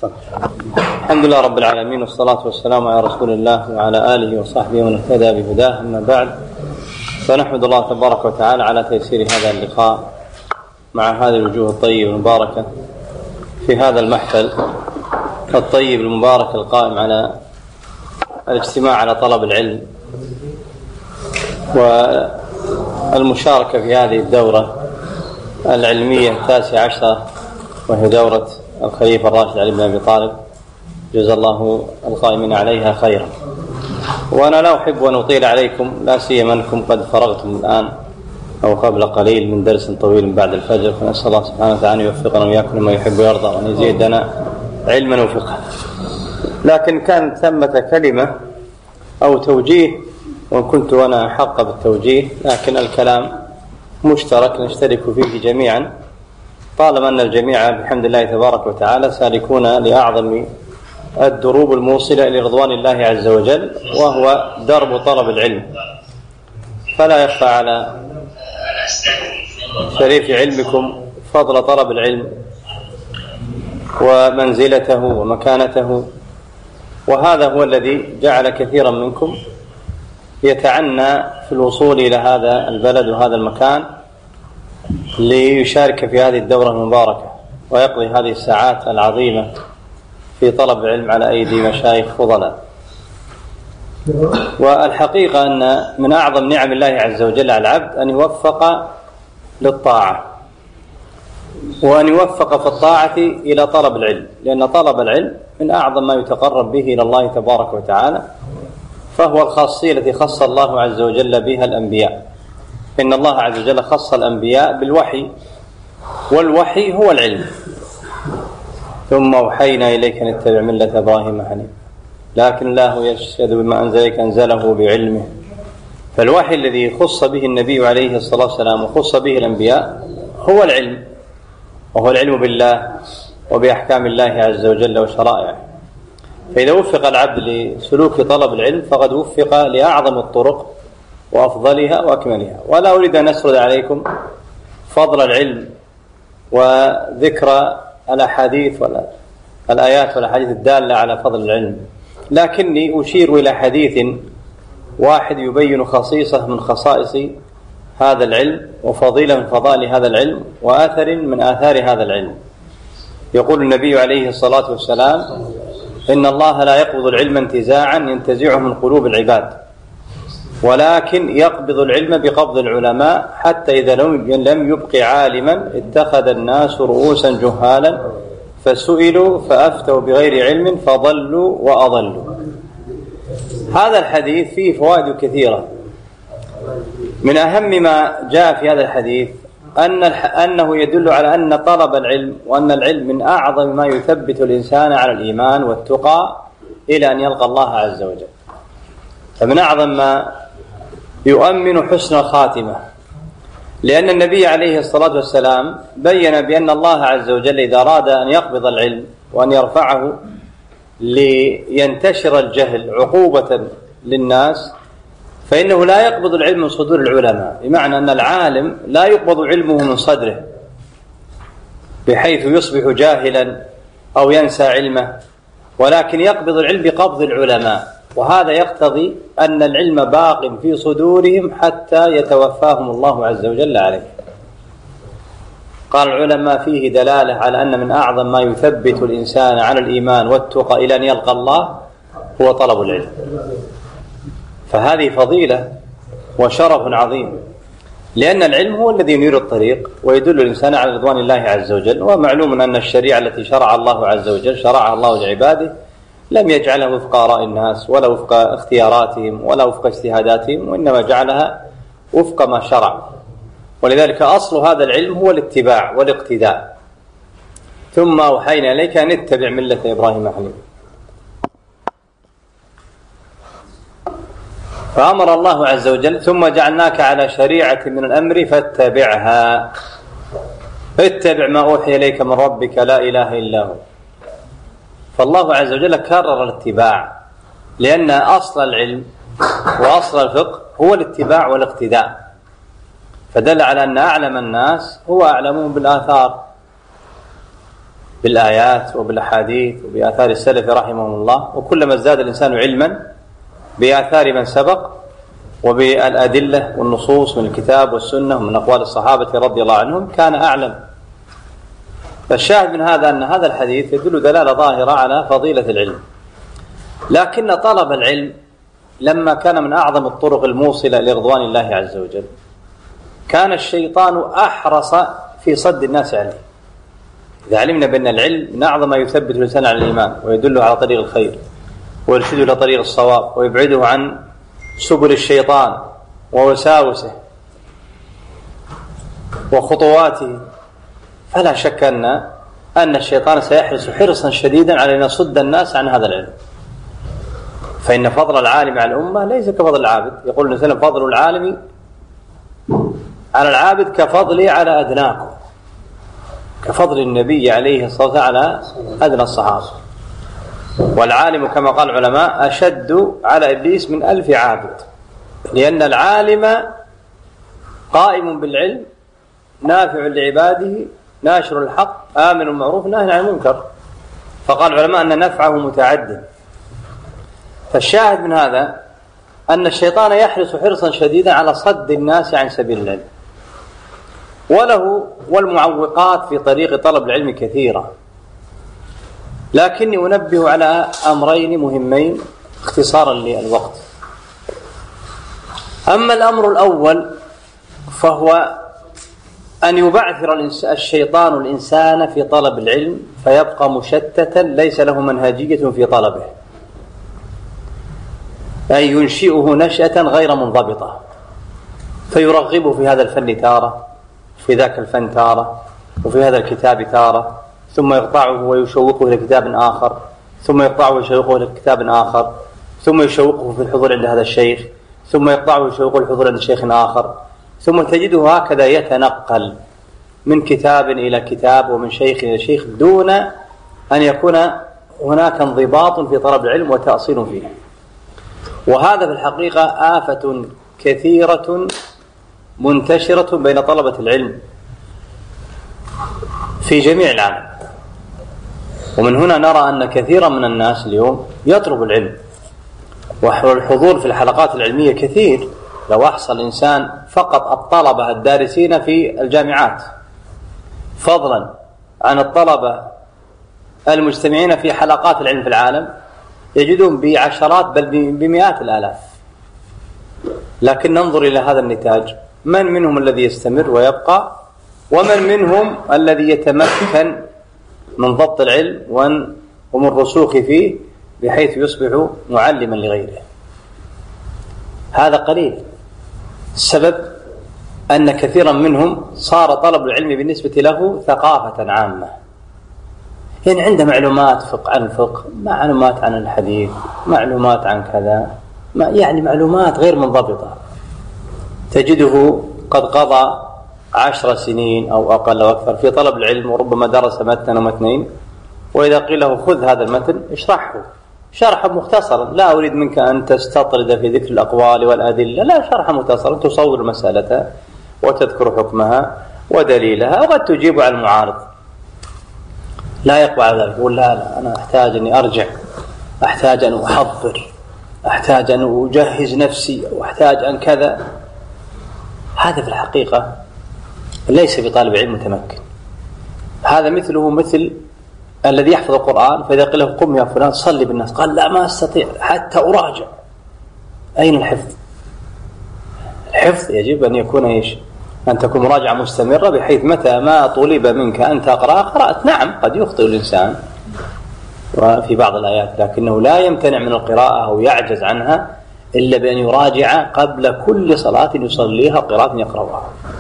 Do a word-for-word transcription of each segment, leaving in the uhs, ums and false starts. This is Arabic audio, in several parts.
الحمد لله رب العالمين، والصلاة والسلام على رسول الله وعلى آله وصحبه ومن اهتدى بهداه. أما بعد، فنحمد الله تبارك وتعالى على تيسير هذا اللقاء مع هذه الوجوه الطيبة المباركة في هذا المحفل الطيب المبارك القائم على الاجتماع على طلب العلم والمشاركة في هذه الدورة العلمية التاسعة عشرة، وهي دورة الخليفة الراشد علي بن أبي طالب، جزا الله القائمين عليها خيرا. وأنا لا أحب أن أطيل عليكم، لا سيما أنكم قد فرغتم الآن أو قبل قليل من درس طويل بعد الفجر، فنسأل الله سبحانه وتعالى أن يوفقنا وإياكم لما يحب ويرضى وأن يزيدنا علما وفقها. لكن كانت ثمة كلمة أو توجيه، وإن كنت أنا أحق بالتوجيه، لكن الكلام مشترك نشترك فيه جميعا، طالما أن الجميع بحمد الله تبارك وتعالى سالكون لأعظم الدروب الموصلة إلى رضوان الله عز وجل، وهو درب طلب العلم. فلا يخفى على شريف علمكم فضل طلب العلم ومنزلته ومكانته، وهذا هو الذي جعل كثيرا منكم يتعنى في الوصول إلى هذا البلد وهذا المكان ليشارك في هذه الدورة المباركة ويقضي هذه الساعات العظيمة في طلب العلم على أيدي مشايخ فضلاء. والحقيقة أن من أعظم نعم الله عز وجل على العبد أن يوفق للطاعة، وأن يوفق في الطاعة إلى طلب العلم، لأن طلب العلم من أعظم ما يتقرب به إلى الله تبارك وتعالى، فهو الخاصية التي خص الله عز وجل بها الأنبياء. إن الله عز وجل خص الأنبياء بالوحي، والوحي هو العلم. ثم أوحينا إليك أن اتبع ملة إبراهيم حنيفا لكن الله يشهد بما أنزل إليك أنزله بعلمه. فالوحي الذي خص به النبي عليه الصلاة والسلام وخص به الأنبياء هو العلم، وهو العلم بالله وبأحكام الله عز وجل وشرائعه. فإذا وفق العبد لسلوك طلب العلم فقد وفق لأعظم الطرق وأفضلها وأكملها. ولا أريد أن أسرد عليكم فضل العلم وذكر الأحاديث ولا الآيات والأحاديث الدالة على فضل العلم، لكني أشير إلى حديث واحد يبين خصيصة من خصائص هذا العلم وفضيلة من فضائل هذا العلم وآثر من آثار هذا العلم. يقول النبي عليه الصلاة والسلام: إن الله لا يقبض العلم انتزاعا ينتزعه من قلوب العباد، ولكن يقبض العلم بقبض العلماء، حتى إذا لم يبق عالما اتخذ الناس رؤوسا جهالا فسئلوا فأفتوا بغير علم فضلوا وأضلوا. هذا الحديث فيه فوائد كثيرة. من أهم ما جاء في هذا الحديث أن أنه يدل على أن طلب العلم وأن العلم من أعظم ما يثبت الإنسان على الإيمان والتقى إلى أن يلقى الله عز وجل. فمن أعظم ما يؤمن حسن الخاتمة، لأن النبي عليه الصلاة والسلام بين بأن الله عز وجل إذا أراد أن يقبض العلم وأن يرفعه لينتشر الجهل عقوبة للناس، فإنه لا يقبض العلم من صدور العلماء، بمعنى أن العالم لا يقبض علمه من صدره بحيث يصبح جاهلا أو ينسى علمه، ولكن يقبض العلم بقبض العلماء. وهذا يقتضي أن العلم باق في صدورهم حتى يتوفاهم الله عز وجل عليه. قال العلماء فيه دلالة على أن من أعظم ما يثبت الإنسان على الإيمان والتقى إلى أن يلقى الله هو طلب العلم. فهذه فضيلة وشرف عظيم، لأن العلم هو الذي ينير الطريق ويدل الإنسان على رضوان الله عز وجل. ومعلوم أن الشريعة التي شرع الله عز وجل شرعها الله لعباده، لم يجعلها وفق آراء الناس ولا وفق اختياراتهم ولا وفق اجتهاداتهم، وإنما جعلها وفق ما شرع. ولذلك أصل هذا العلم هو الاتباع والاقتداء. ثم أوحينا إليك أن اتبع ملة إبراهيم حنيفا. فأمر الله عز وجل: ثم جعلناك على شريعة من الأمر فاتبعها. اتبع ما أوحي إليك من ربك لا إله إلا هو. فالله عز وجل كرر الاتباع، لأن أصل العلم وأصل الفقه هو الاتباع والاقتداء، فدل على أن أعلم الناس هو أعلمهم بالآثار. بالآيات وبالأحاديث وبآثار السلف رحمهم الله، وكلما ازداد الإنسان علما بآثار من سبق وبالأدلة والنصوص من الكتاب والسنة ومن أقوال الصحابة رضي الله عنهم كان أعلم. فالشاهد من هذا أن هذا الحديث يدل دلالة ظاهرة على فضيلة العلم، لكن طلب العلم لما كان من أعظم الطرق الموصلة لرضوان الله عز وجل كان الشيطان أحرص في صد الناس عليه. إذا علمنا بأن العلم من أعظم ما يثبت الإنسان على الإيمان ويدله على طريق الخير ويرشده إلى طريق الصواب ويبعده عن سبل الشيطان ووساوسه وخطواته، فلا شك أن أن الشيطان سيحرص حرصا شديدا على أن يصد الناس عن هذا العلم. فإن فضل العالم على الأمة ليس كفضل العابد. يقول النبي صلى الله عليه وسلم: فضل العالم على العابد كفضلي على أدناكم، كفضل النبي عليه الصلاة والسلام على أدنى الصحابة. والعالم كما قال العلماء أشد على إبليس من ألف عابد، لأن العالم قائم بالعلم نافع لعباده ناشر الحق آمن المعروف ناهي عن المنكر. فقال العلماء أن نفعه متعد. فالشاهد من هذا أن الشيطان يحرص حرصا شديدا على صد الناس عن سبيل العلم، وله والمعوقات في طريق طلب العلم كثيرة، لكني أنبه على أمرين مهمين اختصارا للوقت. أما الأمر الأول فهو أن يبعثر الشيطان الإنسان في طلب العلم فيبقى مشتتا ليس له منهجية في طلبه، أي ينشئه نشأة غير منضبطة، فيرغبه في هذا الفن تارة، في ذاك الفن تارة، وفي هذا الكتاب تارة، ثم يقطعه ويشوقه إلى كتاب آخر، ثم يقطعه ويشوقه إلى كتاب آخر، ثم يشوقه في الحضور عند هذا الشيخ، ثم يقطعه ويشوقه الحضور عند شيخ آخر، ثم تجده هكذا يتنقل من كتاب إلى كتاب ومن شيخ إلى شيخ دون أن يكون هناك انضباط في طلب العلم وتأصيل فيه. وهذا في الحقيقة آفة كثيرة منتشرة بين طلبة العلم في جميع العالم. ومن هنا نرى أن كثيرا من الناس اليوم يطلب العلم، والحضور في الحلقات العلمية كثير. لو أحصى الإنسان فقط الطلبة الدارسين في الجامعات فضلا عن الطلبة المجتمعين في حلقات العلم في العالم يجدون بعشرات بل بمئات الآلاف. لكن ننظر إلى هذا النتاج، من منهم الذي يستمر ويبقى، ومن منهم الذي يتمكن من ضبط العلم ومن الرسوخ فيه بحيث يصبح معلما لغيره. هذا قليل. السبب أن كثيرا منهم صار طلب العلم بالنسبة له ثقافة عامة، يعني عنده معلومات فقه عن الفقه، معلومات عن الحديث، معلومات عن كذا، يعني معلومات غير منضبطة. تجده قد قضى عشر سنين أو أقل أو أكثر في طلب العلم، وربما درس متنا ومتنين، وإذا قيل له خذ هذا المتن اشرحه شرحا مختصرا، لا أريد منك أن تستطرد في ذكر الأقوال والأدلة، لا، شرحا مختصرا تصور المسألة وتذكر حكمها ودليلها، وقد تجيب على المعارض. لا يقبل على ذلك، يقول لا لا أنا أحتاج أني أرجع، أحتاج أن أحضر، أحتاج أن أجهز نفسي، أو أحتاج أن كذا. هذا في الحقيقة ليس بطالب علم متمكن. هذا مثله مثل الذي يحفظ القرآن فإذا قيل له قم يا فلان صلي بالناس قال لا ما أستطيع حتى أراجع. أين الحفظ؟ الحفظ يجب أن يكون إيش؟ أن تكون مراجعة مستمرة بحيث متى ما طلب منك أن تقرأ قرأت. نعم قد يخطئ الإنسان في بعض الآيات، لكنه لا يمتنع من القراءة أو يعجز عنها إلا بأن يراجع قبل كل صلاة يصليها قراءة يقرأها.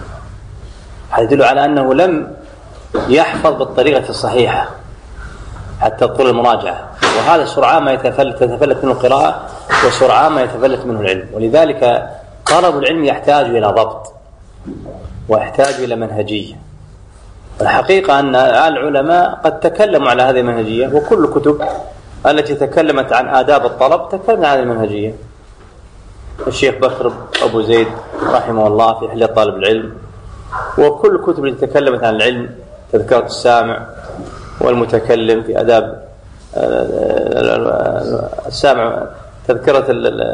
هذا يدل على أنه لم يحفظ بالطريقة الصحيحة حتى طول المراجعة، وهذا سرعان ما يتفلت, تتفلت منه القراءة وسرعان ما يتفلت منه العلم. ولذلك طلب العلم يحتاج إلى ضبط ويحتاج إلى منهجية. الحقيقة أن العلماء قد تكلموا على هذه المنهجية، وكل الكتب التي تكلمت عن آداب الطلب تكلمت عن هذه المنهجية. الشيخ بكر أبو زيد رحمه الله في حلية طالب العلم، وكل الكتب التي تكلمت عن العلم، تذكرة السامع والمتكلم في آداب السامع، تذكرة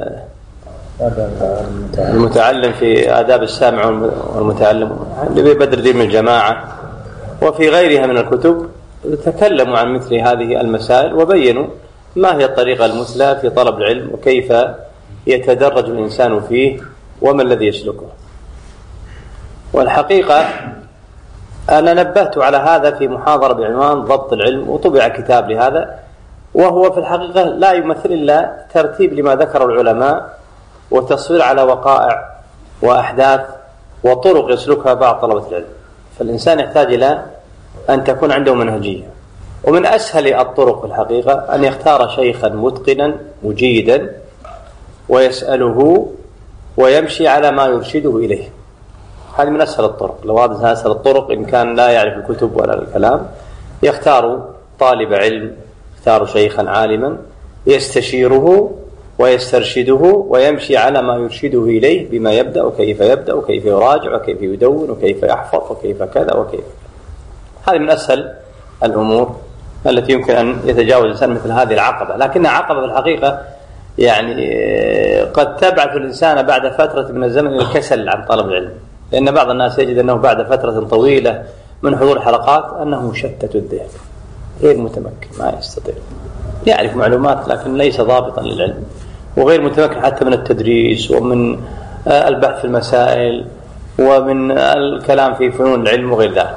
المتعلم في آداب السامع والمتعلم لبدر الدين الجماعة، وفي غيرها من الكتب تكلموا عن مثل هذه المسائل وبينوا ما هي الطريقة المثلى في طلب العلم وكيف يتدرج الإنسان فيه وما الذي يسلكه. والحقيقة أنا نبهت على هذا في محاضرة بعنوان ضبط العلم، وطبع كتاب لهذا، وهو في الحقيقة لا يمثل إلا ترتيب لما ذكر العلماء وتصوير على وقائع وأحداث وطرق يسلكها بعض طلبة العلم. فالإنسان يحتاج إلى أن تكون عنده منهجية، ومن أسهل الطرق في الحقيقة أن يختار شيخا متقنا مجيدا ويسأله ويمشي على ما يرشده إليه. هذه من أسهل الطرق. لو هذا أسهل الطرق إن كان لا يعرف الكتب ولا الكلام، يختار طالب علم، يختار شيخا عالما يستشيره ويسترشده ويمشي على ما يرشده إليه بما يبدأ وكيف يبدأ وكيف يراجع وكيف يدون وكيف يحفظ وكيف كذا وكيف. هذه من أسهل الأمور التي يمكن أن يتجاوز الإنسان مثل هذه العقبة. لكنها عقبة في الحقيقة يعني قد تبعث الإنسان بعد فترة من الزمن إلى الكسل عن طلب العلم، لأن بعض الناس يجد أنه بعد فترة طويلة من حضور حلقات أنه مشتت الذهن، غير متمكن، ما يستطيع، يعرف معلومات لكن ليس ضابطا للعلم، وغير متمكن حتى من التدريس ومن البحث في المسائل ومن الكلام في فنون العلم وغير ذلك.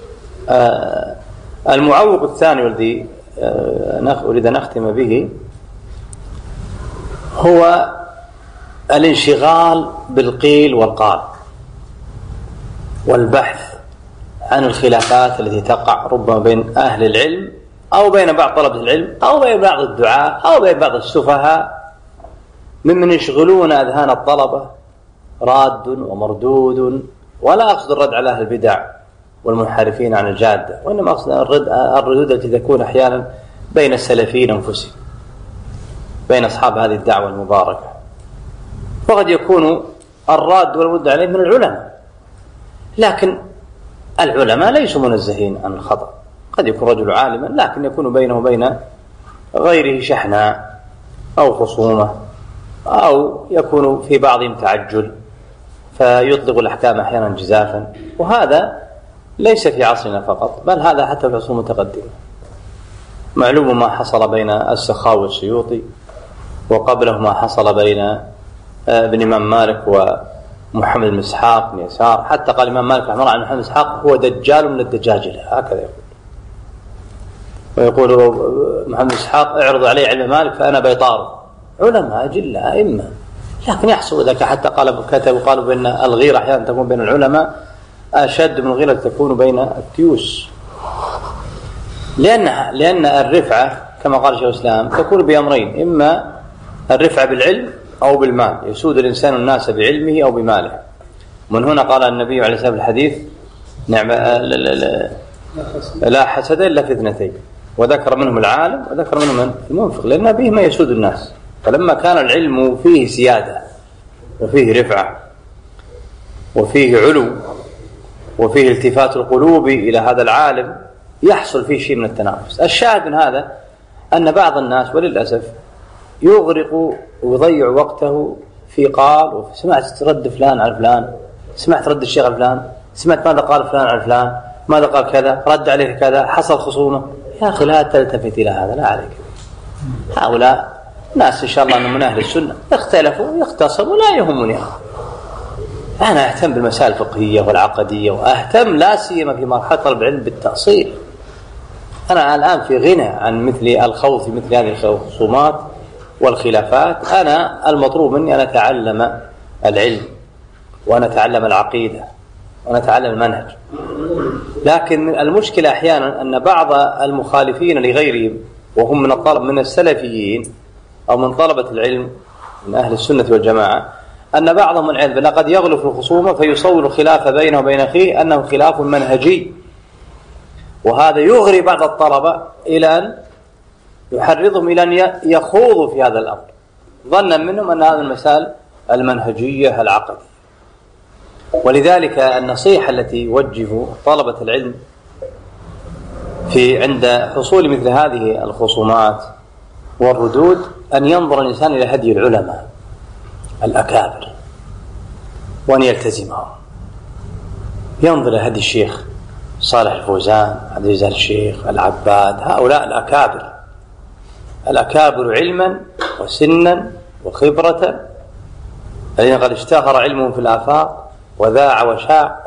المعوق الثاني والذي أريد أن أختم به هو الانشغال بالقيل والقال والبحث عن الخلافات التي تقع ربما بين أهل العلم أو بين بعض طلبة العلم أو بين بعض الدعاء أو بين بعض السفهاء ممن يشغلون أذهان الطلبة راد ومردود. ولا أقصد الرد على أهل البدع والمنحرفين عن الجادة، وإنما أقصد الردود التي تكون أحيانا بين السلفيين أنفسهم، بين أصحاب هذه الدعوة المباركة. وقد يكون الراد والمرد عليه من العلماء، لكن العلماء ليسوا منزهين عن الخطأ. قد يكون رجل عالما لكن يكون بينه وبين غيره شحناء أو خصومة، أو يكون في بعضهم تعجل فيطلق الأحكام أحيانا جزافا، وهذا ليس في عصرنا فقط، بل هذا حتى في العصور المتقدمة. معلوم ما حصل بين السخاوي والسيوطي، وقبله ما حصل بين ابن إمام مالك ومحمد بن إسحاق بن يسار، حتى قال الإمام مالك رحمه الله عن محمد بن إسحاق هو دجال من الدجاجلة، هكذا يقول. ويقول محمد بن إسحاق اعرض علي علم مالك فأنا بيطار. علماء أجلة أئمة، لكن يحصل ذلك. حتى قال كتبوا قالوا بأن الغيرة أحيانا تكون بين العلماء أشد من الغيرة تكون بين التيوس، لأن لأن الرفعة كما قال شيخ الإسلام تكون بأمرين: إما الرفعة بالعلم أو بالمال، يسود الإنسان الناس بعلمه أو بماله. من هنا قال النبي عليه الصلاة والسلام الحديث: نعم لا حسد إلا في اثنتين، وذكر منهم العالم وذكر منهم المنفق، لأن به ما يسود الناس. فلما كان العلم فيه سيادة وفيه رفعة وفيه علو وفيه التفات القلوب إلى هذا العالم، يحصل فيه شيء من التنافس. الشاهد من هذا أن بعض الناس وللأسف يغرق ويضيع وقته في قال سمعت رد فلان على فلان، سمعت رد الشيخ على فلان، سمعت ماذا قال فلان على فلان، ماذا قال كذا، رد عليه كذا، حصل خصومة. يا أخي لا تلتفت إلى هذا، لا عليك. هؤلاء ناس إن شاء الله من أهل السنة، اختلفوا يختصموا لا يهمني. أنا أهتم بالمسائل الفقهية والعقدية، وأهتم لا سيما في مرحلة طلب العلم بالتأصيل. أنا الآن في غنى عن مثل الخوض في مثل هذه الخصومات والخلافات. أنا المطلوب مني أن أتعلم العلم وأن أتعلم العقيدة وأن أتعلم المنهج. لكن المشكلة أحيانا أن بعض المخالفين لغيرهم وهم من الطلب من السلفيين أو من طلبة العلم من أهل السنة والجماعة، أن بعضهم من علم لقد يغلو في الخصومة فيصور الخلاف بينه وبين أخيه أنه خلاف منهجي، وهذا يغري بعض الطلبة إلى أن يحرضهم إلى أن يخوضوا في هذا الأمر، ظنا منهم أن هذا المسائل المنهجية العقدية. ولذلك النصيحة التي يوجه طلبة العلم في عند حصول مثل هذه الخصومات والردود أن ينظر الإنسان إلى هدي العلماء الأكابر وأن يلتزمهم، ينظر إلى هدي الشيخ صالح الفوزان، عبد العزيز الشيخ، العباد، هؤلاء الأكابر الأكابر علما وسنا وخبرة، الذين قد اشتهر علمهم في الآفاق وذاع وشاع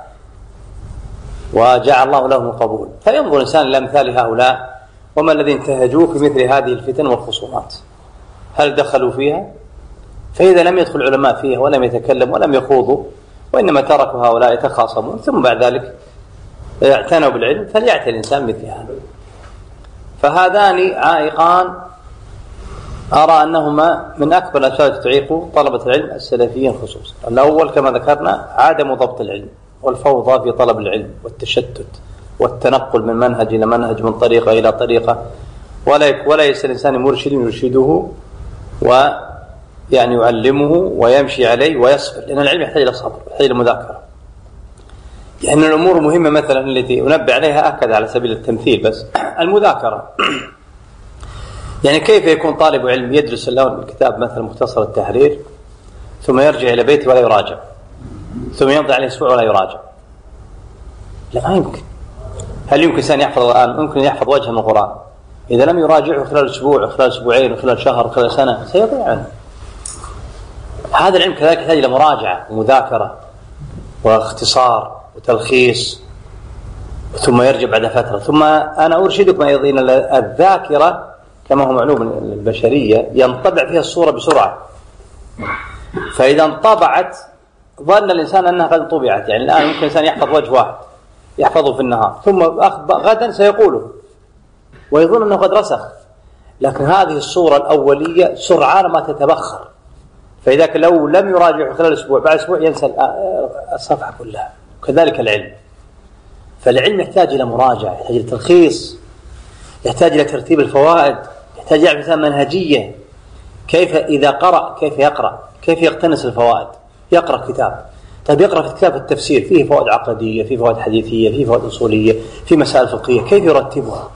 وجعل الله لهم قبول. فينظر الإنسان إلى أمثال هؤلاء وما الذي انتهجوه في مثل هذه الفتن والخصومات، هل دخلوا فيها؟ فإذا لم يدخل العلماء فيها ولم يتكلموا ولم يخوضوا وإنما تركوا هؤلاء يتخاصمون ثم بعد ذلك اعتنوا بالعلم، فليعتني الإنسان مثل هذا. فهذان عائقان أرى أنهما من أكبر الأشياء التي تعيق طلبة العلم السلفيين خصوصا. الأول كما ذكرنا عدم ضبط العلم والفوضى في طلب العلم والتشتت والتنقل من منهج إلى منهج، من طريقة إلى طريقة، ولا ولا يسأل الإنسان مرشد يرشده ويعني يعلمه ويمشي عليه ويصبر، لأن العلم يحتاج إلى صبر، يحتاج إلى مذاكرة. يعني الأمور مهمة مثلا التي أنبه عليها أكد على سبيل التمثيل بس المذاكرة. يعني كيف يكون طالب علم يدرس اللون الكتاب مثلا مختصر التحرير ثم يرجع إلى بيته ولا يراجع، ثم يمضي عليه أسبوع ولا يراجع؟ لا، ما يمكن. هل يمكن إنسان يحفظ الآن ممكن يحفظ وجه من القرآن إذا لم يراجعه خلال أسبوع خلال أسبوعين خلال شهر خلال سنة سيضيع عنه. هذا العلم كذلك يحتاج إلى مراجعة ومذاكرة واختصار وتلخيص، ثم يرجع بعد فترة. ثم أنا أرشدكم أيضا إلى الذاكرة كما هو معلوم البشرية ينطبع فيها الصورة بسرعة، فإذا انطبعت ظن الإنسان أنها قد طبعت. يعني الآن ممكن الإنسان يحفظ وجه واحد يحفظه في النهار ثم غدا سيقوله ويظن أنه قد رسخ، لكن هذه الصورة الأولية سرعان ما تتبخر، فإذا لو لم يراجع خلال أسبوع بعد أسبوع ينسى الصفحة كلها. كذلك العلم، فالعلم يحتاج إلى مراجعة، يحتاج إلى تلخيص، يحتاج إلى ترتيب الفوائد، يحتاج إلى مثلا منهجية، كيف إذا قرأ كيف يقرأ، كيف يقتنص الفوائد. يقرأ كتاب، طيب يقرأ في كتاب التفسير فيه فوائد عقدية، فيه فوائد حديثية، فيه فوائد أصولية، فيه مسائل فقهية، كيف يرتبها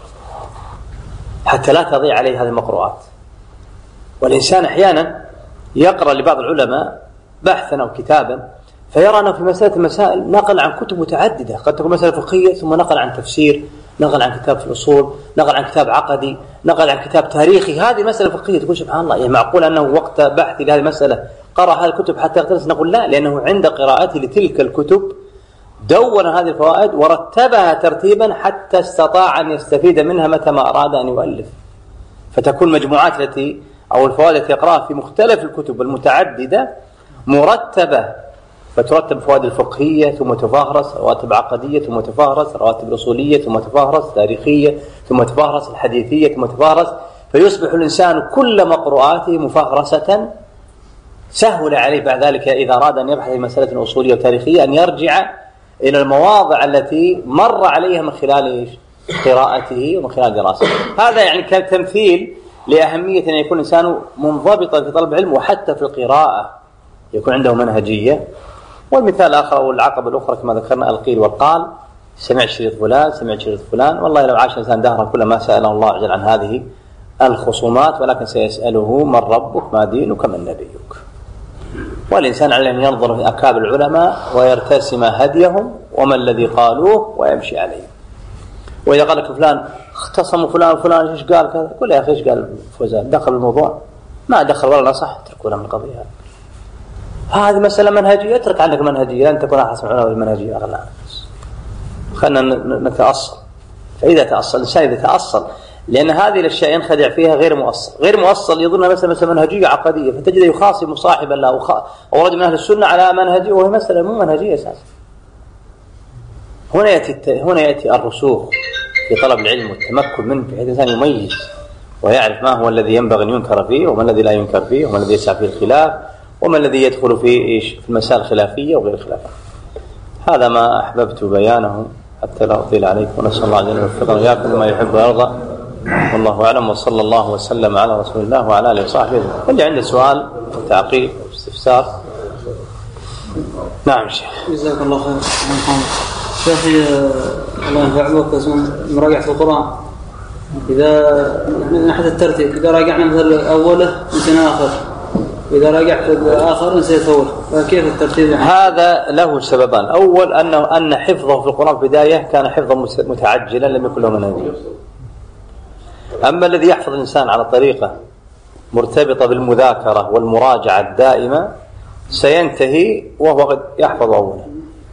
حتى لا تضيع عليه هذه المقروءات. والإنسان أحيانا يقرأ لبعض العلماء بحثا أو كتابا فيرى أنه في مسألة المسائل نقل عن كتب متعددة، قد تكون مسألة فقهية ثم نقل عن تفسير، نقل عن كتاب في الأصول، نقل عن كتاب عقدي، نقل عن كتاب تاريخي. هذه مسألة فقهية، تقول سبحان الله، يعني معقول أنه وقت بحثي لهذه المسألة قرأ هذه الكتب حتى يقتنص؟ نقول لا، لأنه عند قراءته لتلك الكتب دون هذه الفوائد ورتبها ترتيبا حتى استطاع أن يستفيد منها متى ما أراد أن يؤلف. فتكون مجموعات التي أو الفوائد التي يقرأها في مختلف الكتب المتعددة مرتبة، فترتب فوائد الفقهية ثم تفهرس، رواتب عقدية ثم تفهرس، رواتب أصولية ثم تفهرس، تاريخية ثم تفهرس، الحديثية ثم تفهرس، فيصبح الإنسان كل مقروءاته مفهرسة. سهل عليه بعد ذلك إذا أراد أن يبحث في مسألة أصولية وتاريخية أن يرجع إلى المواضع التي مر عليها من خلال قراءته ومن خلال دراسته. هذا يعني كتمثيل لأهمية أن يكون الإنسان منضبطا في طلب العلم، وحتى في القراءة يكون عنده منهجية. والمثال الآخر أو العقبة الأخرى كما ذكرنا القيل والقال، سمعت شريط فلان سمعت شريط فلان، والله لو عاش الإنسان دهرا كلما سأله الله عجل عن هذه الخصومات، ولكن سيسأله من ربك ما دينك من نبيك. والإنسان عليه أن ينظر في أكابر العلماء ويرتسم هديهم وما الذي قالوه ويمشي عليه. وإذا قال لك فلان اختصموا فلان وفلان ايش قال كذا، قل يا أخي ايش قال فوزان، دخل الموضوع؟ ما دخل ولا نصح، اتركونا من القضية. هذه مسألة منهجية، اترك عنك منهجية، لن تكون أحسن علماء المنهجية أغلى. خلنا نتأصل. فإذا تأصل الإنسان إذا تأصل، لأن هذه الأشياء ينخدع فيها غير مؤصل، غير مؤصل يظن مثلا مثلا منهجية عقدية، فتجد يخاصم صاحبا له أو رجل من أهل السنة على منهجية وهي مسألة مو منهجية أساسا. هنا يأتي هنا يأتي الرسوخ في طلب العلم والتمكن منه، بحيث الإنسان يميز ويعرف ما هو الذي ينبغي أن ينكر فيه وما الذي لا ينكر فيه وما الذي يسعى فيه الخلاف وما الذي يدخل في إيش في المسائل الخلافية وغير الخلافية. هذا ما أحببت بيانه حتى لا أطيل عليكم، ونسأل الله جل وعلا وإياكم لما يحب ويرضى، والله أعلم، وصلى الله وسلم على رسول الله وعلى آله وصحبه. اللي عنده سؤال وتعقيب واستفسار. نعم شيخ. جزاك الله خير. شيخي الله ينفع بك اسمه مراجعة القرآن إذا يعني من ناحية الترتيب إذا راجعنا مثل أوله نسينا آخر إذا راجعت آخر نسيت أول فكيف الترتيب يعني؟ هذا له سببان. أول أنه أن حفظه في القرآن في البداية كان حفظا متعجلا لم يكن له منهج. أما الذي يحفظ الإنسان على طريقة مرتبطة بالمذاكرة والمراجعة الدائمة سينتهي وهو قد يحفظ أولا.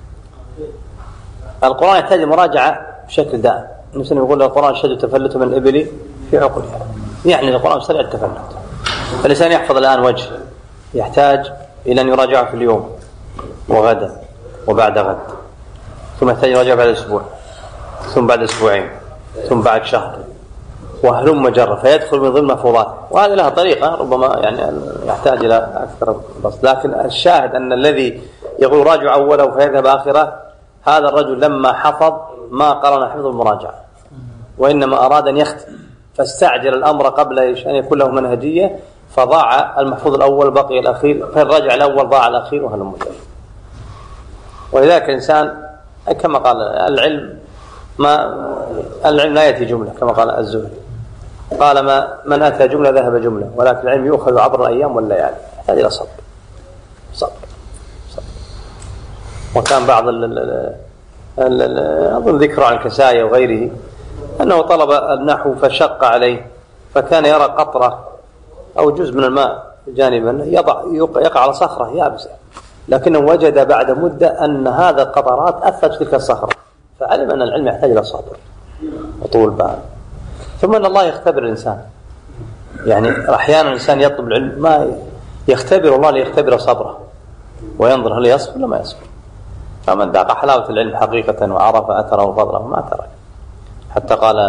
القرآن يحتاج مراجعة بشكل دائم. مثل يقول القرآن شد تفلت من الإبل في عقلها، يعني القرآن سريع التفلت. فالإنسان يحفظ الآن وجه يحتاج إلى أن يراجعه في اليوم وغدا وبعد غد، ثم يحتاج يراجعه بعد أسبوع، ثم بعد أسبوعين، ثم بعد شهر، وهلم جرة، فيدخل من ضمن مفروضاته. وهذه لها طريقة ربما يعني يحتاج إلى أكثر بس. لكن الشاهد أن الذي يقول راجع أوله فيذهب آخره هذا الرجل لما حفظ ما قرن حفظ المراجعة، وإنما أراد أن يختم فاستعجل الأمر قبل أن يكون له منهجية، فضاع المحفوظ الأول بقي الأخير، فالرجع الأول ضاع الأخير وهلم جرة. ولذلك الإنسان كما قال العلم ما العلم لا يأتي جملة كما قال الزهري، قال ما من أتى جملة ذهب جملة، ولكن العلم يؤخذ عبر الأيام والليالي، يحتاج إلى صبر صبر صبر. وكان بعض ال ال ال أظن ذكر عن الكسائي وغيره أنه طلب النحو فشق عليه، فكان يرى قطرة أو جزء من الماء جانبا يضع يقع على صخرة يابسة، لكنه وجد بعد مدة أن هذا القطرات أثبت تلك الصخرة، فعلم أن العلم يحتاج إلى صبر وطول بال. ثم أن الله يختبر الإنسان، يعني أحيانا الإنسان يطلب العلم ما يختبر الله ليختبر صبره وينظر هل يصبر ولا ما يصبر. فمن ذاق حلاوة العلم حقيقة وعرف أثره وفضله ما ترك. حتى قال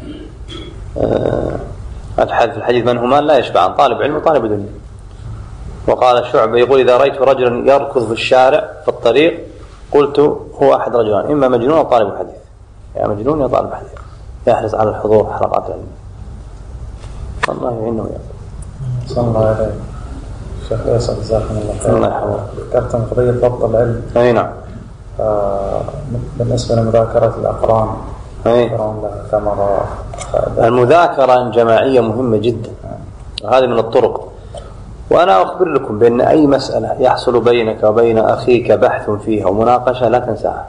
أه في الحديث من هما لا يشبعان، طالب علم وطالب دنيا. وقال الشعبي يقول إذا رأيت رجلا يركض في الشارع في الطريق قلت هو أحد رجلان، إما مجنون أو طالب حديث، يا مجنون يا طالب حديث يحرص على الحضور حلقات العلم. الله يعينه ويعينه. صلى الله عليه الشيخ فيصل جزاكم الله خير. الله يحفظه. ذكرتم قضية ضبط العلم. أي نعم. بالنسبة لمذاكرة الأقران أي. ثمرة المذاكرة الجماعية مهمة جدا، وهذه من الطرق. وأنا أخبر لكم بأن أي مسألة يحصل بينك وبين أخيك بحث فيها ومناقشة لا تنساها.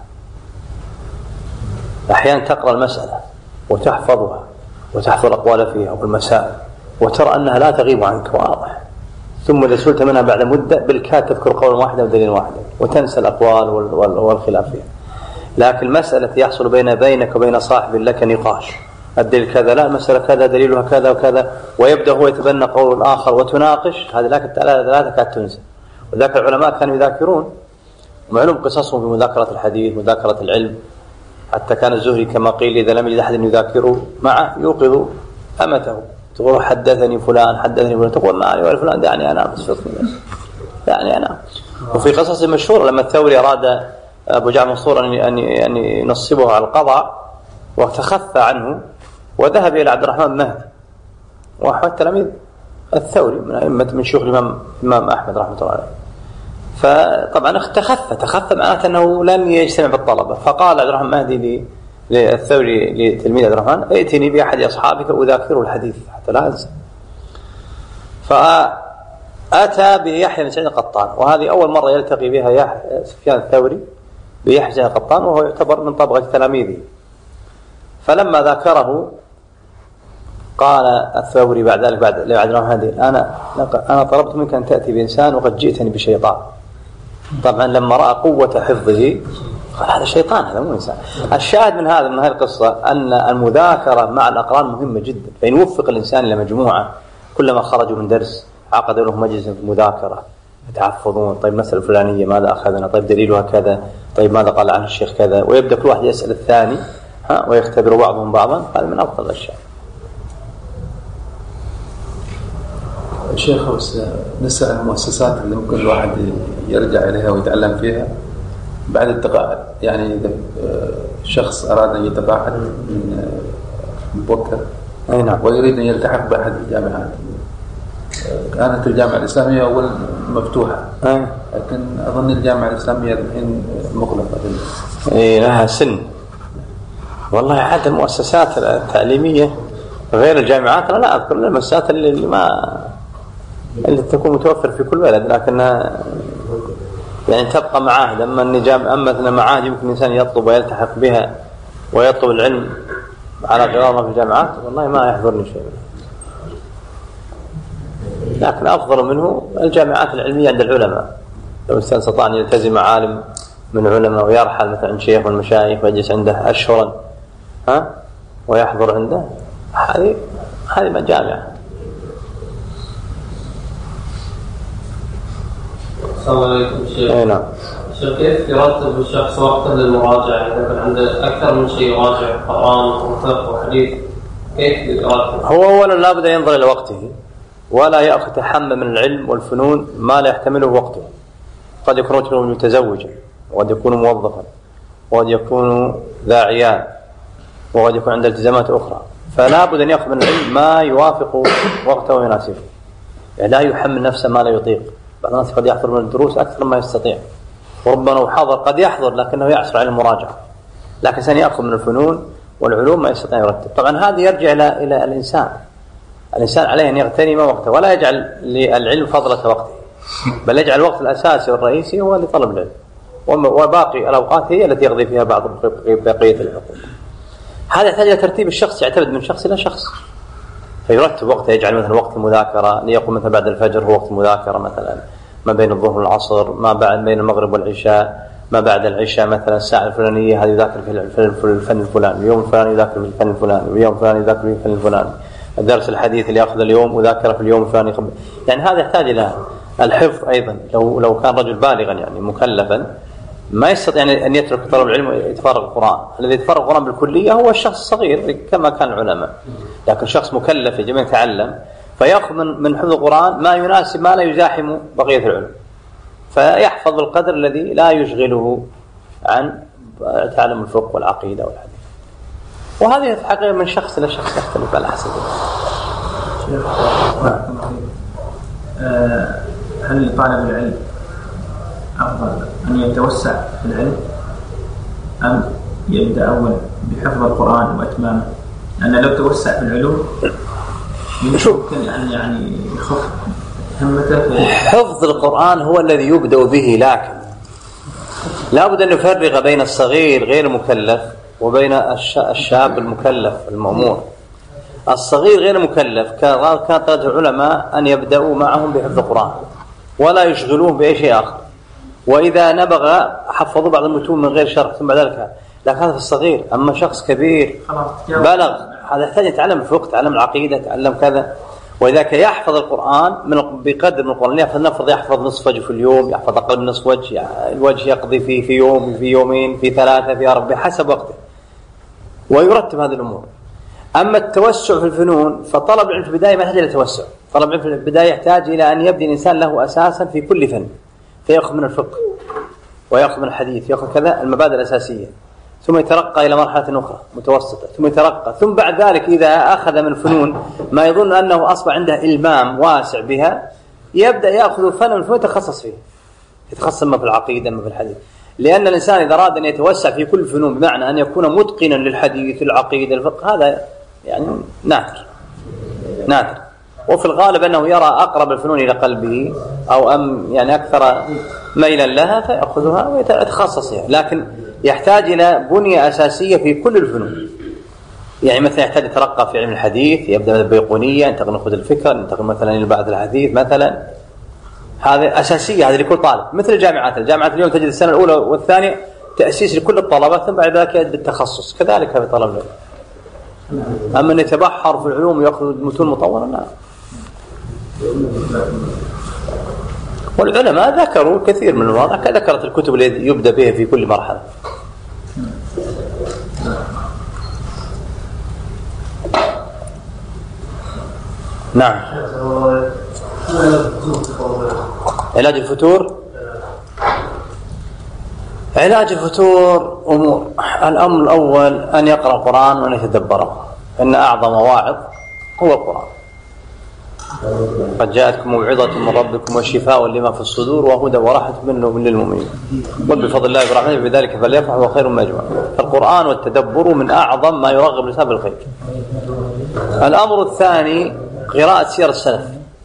أحيانا تقرأ المسألة وتحفظها وتحفظ الأقوال فيها والمسائل وترى أنها لا تغيب عنك واضح، ثم إذا سئلت منها بعد مدة بالكاد تذكر قولا واحدا ودليل واحدا وتنسى الأقوال والخلاف فيها. لكن مسألة يحصل بين بينك وبين صاحب لك نقاش، الدليل كذا لا المسألة كذا دليلها كذا وكذا، ويبدأ هو يتبنى قول الآخر وتناقش، هذه لا تكاد تنسى. وذاك العلماء كانوا يذاكرون، معلوم قصصهم في مذاكرة الحديث مذاكرة العلم. حتى كان الزهري كما قيل إذا لم يجد أحد يذاكره معه يوقظ أمته تقول حدثني فلان حدثني فلان، تقول ما علي ولا فلان دعني أنام اصفتني بس دعني أنام. وفي قصص مشهورة لما الثوري أراد أبو جعفر منصور أن أن ينصبه على القضاء وتخفى عنه وذهب إلى عبد الرحمن مهدي وهو التلاميذ الثوري من أئمة من شيوخ الإمام الإمام أحمد رحمة الله عليه. فطبعا تخفى تخفى معناته أنه لم يجتمع بالطلبة، فقال عبد الرحمن مهدي للثوري لتلميذ عبد الرحمن ائتني بأحد أصحابك أذاكره الحديث حتى لا أنسى. فأتى بيحيى بن سعيد القطان، وهذه أول مرة يلتقي بها يحيى سفيان الثوري بيحيى بن سعيد القطان، وهو يعتبر من طبقة تلاميذه. فلما ذاكره قال الثوري بعد ذلك بعد عبد الرحمن هذه أنا أنا طلبت منك أن تأتي بإنسان وقد جئتني بشيطان. طبعا لما رأى قوة حفظه قال هذا شيطان هذا مو إنسان. الشاهد من هذا من هذه القصة أن المذاكرة مع الأقران مهمة جدا، فإن وفق الإنسان إلى مجموعة كلما خرجوا من درس عقدوا لهم مجلس في المذاكرة يتحفظون، طيب مسألة الفلانية ماذا أخذنا، طيب دليلها كذا، طيب ماذا قال عنه الشيخ كذا، ويبدأ كل واحد يسأل الثاني ها ويختبر بعضهم بعضا. هذا من أفضل الأشياء. الشيخ نسأل المؤسسات اللي ممكن الواحد يرجع إليها ويتعلم فيها بعد التقاعد، يعني إذا شخص أراد أن يتقاعد من مبكر أي نعم ويريد أن يلتحق بأحد الجامعات كانت الجامعة الإسلامية أول مفتوحة، أه. لكن أظن الجامعة الإسلامية الحين مغلقة. إيه لها سن. والله حتى المؤسسات التعليمية غير الجامعات أنا لا أذكر المؤسسات اللي ما اللي تكون متوفر في كل بلد، لكنها يعني تبقى معاهد. أما النجام أما مثلا معاهد يمكن الإنسان يطلب ويلتحق بها ويطلب العلم على غرارنا في الجامعات، والله ما يحضرني شيء. لكن أفضل منه الجامعات العلمية عند العلماء. لو الإنسان استطاع أن يلتزم عالم من علماء ويرحل مثلا عند شيخ من المشايخ ويجلس عنده أشهرا ها ويحضر عنده، هذه هذه ما جامعة. السلام عليكم شيخ. اي نعم. شيخ كيف يرتب الشخص وقتا للمراجعة؟ إذا كان عنده أكثر من شيء يراجع قرآن وفقه وحديث كيف يرتب؟ هو أولا لا بد ينظر إلى وقته ولا يأخذ تحمل من العلم والفنون ما لا يحتمله وقته. قد يكون رجل متزوجا وقد يكون موظفا وقد يكون ذا عيال وقد يكون عنده التزامات أخرى، فلا بد أن يأخذ من العلم ما يوافق وقته ويناسبه. يعني لا يحمل نفسه ما لا يطيق. بعض الناس قد يحضر من الدروس أكثر ما يستطيع، وربما لو حضر قد يحضر لكنه يعسر على المراجعة. لكن سن يأخذ من الفنون والعلوم ما يستطيع يرتب. طبعا هذا يرجع إلى إلى الإنسان. الإنسان عليه أن يغتنم وقته ولا يجعل للعلم فضلة وقته، بل يجعل الوقت الأساسي والرئيسي هو لطلب العلم، وباقي الأوقات هي التي يقضي فيها بعض بقية الحقوق. هذا يحتاج إلى ترتيب الشخص، يعتمد من شخص إلى شخص، فيرتب وقته. يجعل مثلا وقت المذاكرة ليقوم مثلا بعد الفجر هو وقت المذاكرة مثلا، ما بين الظهر والعصر، ما بعد بين المغرب والعشاء، ما بعد العشاء مثلا الساعة الفلانية هذه يذاكر في الفن الفلاني، اليوم الفلاني يذاكر في الفن الفلاني، واليوم الفلاني يذاكر في الفن الفلاني، الدرس الحديث اللي يأخذ اليوم وذاكره في اليوم الفلاني. يعني هذا يحتاج إلى الحفظ أيضا. لو لو كان رجل بالغا يعني مكلفا ما يستطيع يعني أن يترك طلب العلم ويتفرغ القرآن. الذي يتفرغ القرآن بالكلية هو الشخص الصغير كما كان العلماء، لكن شخص مكلف يجب أن يتعلم فيأخذ من من حفظ القرآن ما يناسب ما لا يزاحم بقية العلم، فيحفظ القدر الذي لا يشغله عن تعلم الفقه والعقيدة والحديث. وهذه الحقيقة من شخص إلى شخص يختلف على حسب. هل طالب العلم أفضل أن يتوسع في العلم أم يبدأ أول بحفظ القرآن وإتمامه؟ لأن لو توسع في العلوم يمكن أن يعني يخف همته. حفظ القرآن هو الذي يبدأ به، لكن لا بد أن نفرق بين الصغير غير المكلف وبين الشاب المكلف المأمور. الصغير غير مكلف كان كانت العلماء أن يبدأوا معهم بحفظ القرآن ولا يشغلوهم بأي شيء آخر، وإذا نبغى حفظوا بعض المتون من غير شرح ثم بعد ذلك. لكن هذا في الصغير. أما شخص كبير بلغ هذا يحتاج يتعلم الفقه، يتعلم العقيدة، يتعلم كذا، وإذا يحفظ القرآن من بقدر من القرآن. يحفظ نفرض يحفظ نصف وجه في اليوم، يحفظ أقل من نصف وجه، الوجه يقضي فيه في يوم في يومين في ثلاثة في أربعة بحسب وقته، ويرتب هذه الأمور. أما التوسع في الفنون فطلب العلم في البداية ما يحتاج إلى توسع. طلب العلم في البداية يحتاج إلى أن يبدي الإنسان له أساسا في كل فن، فيأخذ من الفقه ويأخذ من الحديث، يأخذ كذا المبادئ الأساسية، ثم يترقى إلى مرحلة أخرى متوسطة، ثم يترقى، ثم بعد ذلك إذا أخذ من الفنون ما يظن أنه أصبح عنده إلمام واسع بها يبدأ يأخذ فن من الفنون يتخصص فيه، يتخصص ما في العقيدة ما في الحديث. لأن الإنسان إذا أراد أن يتوسع في كل الفنون بمعنى أن يكون متقنا للحديث العقيدة الفقه هذا يعني نادر نادر. وفي الغالب أنه يرى أقرب الفنون إلى قلبه أو أم يعني أكثر ميلا لها فيأخذها ويتخصص فيها. لكن يحتاج إلى بنية أساسية في كل الفنون. يعني مثلا يحتاج يترقى في علم الحديث، يبدأ بالبيقونية، ينتقل نأخذ الفكر، ينتقل مثلا إلى بعض الحديث مثلا. هذه أساسية، هذه لكل طالب. مثل الجامعات، الجامعات اليوم تجد السنة الأولى والثانية تأسيس لكل الطلبة، ثم بعد ذلك يجد التخصص، كذلك في طلب العلم. أما أن يتبحر في العلوم ويأخذ متون مطولة لا. والعلماء ذكروا كثير من المواضع، ذكرت الكتب التي يبدأ بها في كل مرحلة. نعم. علاج الفتور، علاج الفتور أمور. الأمر الأول أن يقرأ القرآن وأن يتدبره، إن أعظم واعظ هو القرآن. قد جاءتكم موعظة من ربكم وشفاء لما في الصدور وهدى ورحمة منه للمؤمنين قل بفضل الله وبرحمته بذلك فليفرحوا وخير ما يجمعون. فالقرآن والتدبر من أعظم ما يرغب الإنسان بالخير. الأمر الثاني قراءة سير السلف،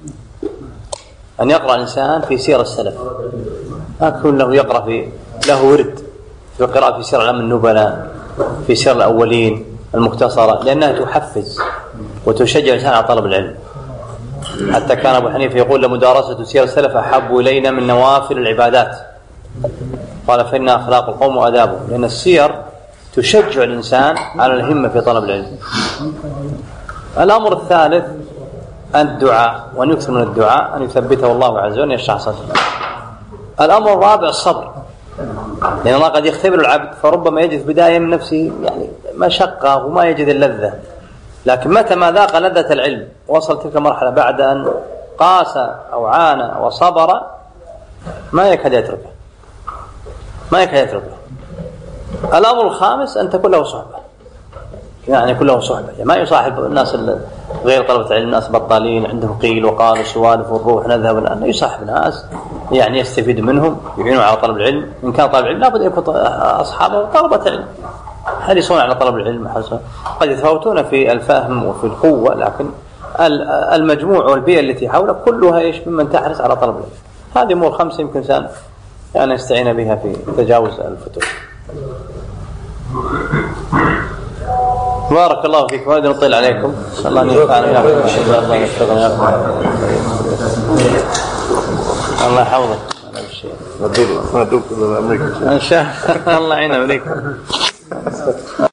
أن يقرأ الإنسان في سير السلف، ما يكون له يقرأ في له ورد في القراءة في سير أعلام النبلاء، في سير الأولين المختصرة، لأنها تحفز وتشجع الإنسان على طلب العلم. حتى كان أبو حنيفة يقول لمدارسة سير السلف أحب إلينا من نوافل العبادات، قال فإن أخلاق القوم وآدابهم، لأن السير تشجع الإنسان على الهمة في طلب العلم. الأمر الثالث الدعاء، وأن يكثر من الدعاء أن يثبته الله عز وجل يشرح صدره. الأمر الرابع الصبر، لأن الله قد يختبر العبد فربما يجد بداية من نفسه يعني مشقة وما يجد اللذة، لكن متى ما ذاق لذة العلم وصل تلك المرحلة بعد أن قاس أو عانى وصبر ما يكاد يتركه ما يكاد يتركه. الأمر الخامس أن تكون له صحبة، يعني يكون له صحبة، يعني ما يصاحب الناس غير طلبة العلم، الناس بطالين عندهم قيل وقال وسوالف ونروح نذهب الآن، يصاحب ناس يعني يستفيد منهم يعينوا على طلب العلم. إن كان طالب العلم لابد أن يكون أصحابه طلبة علم حريصون على طلب العلم، قد يتفاوتون في الفهم وفي القوة، لكن المجموع والبيئة التي حوله كلها إيش ممن تحرص على طلب العلم. هذه أمور خمسة يمكن إنسان يعني يستعين بها في تجاوز الفتور. بارك الله فيكم، وأنا نطيل عليكم، الله أن ينفعنا وياكم، الله يحفظنا الله يحفظك ان شاء الله. الله يعين عليكم.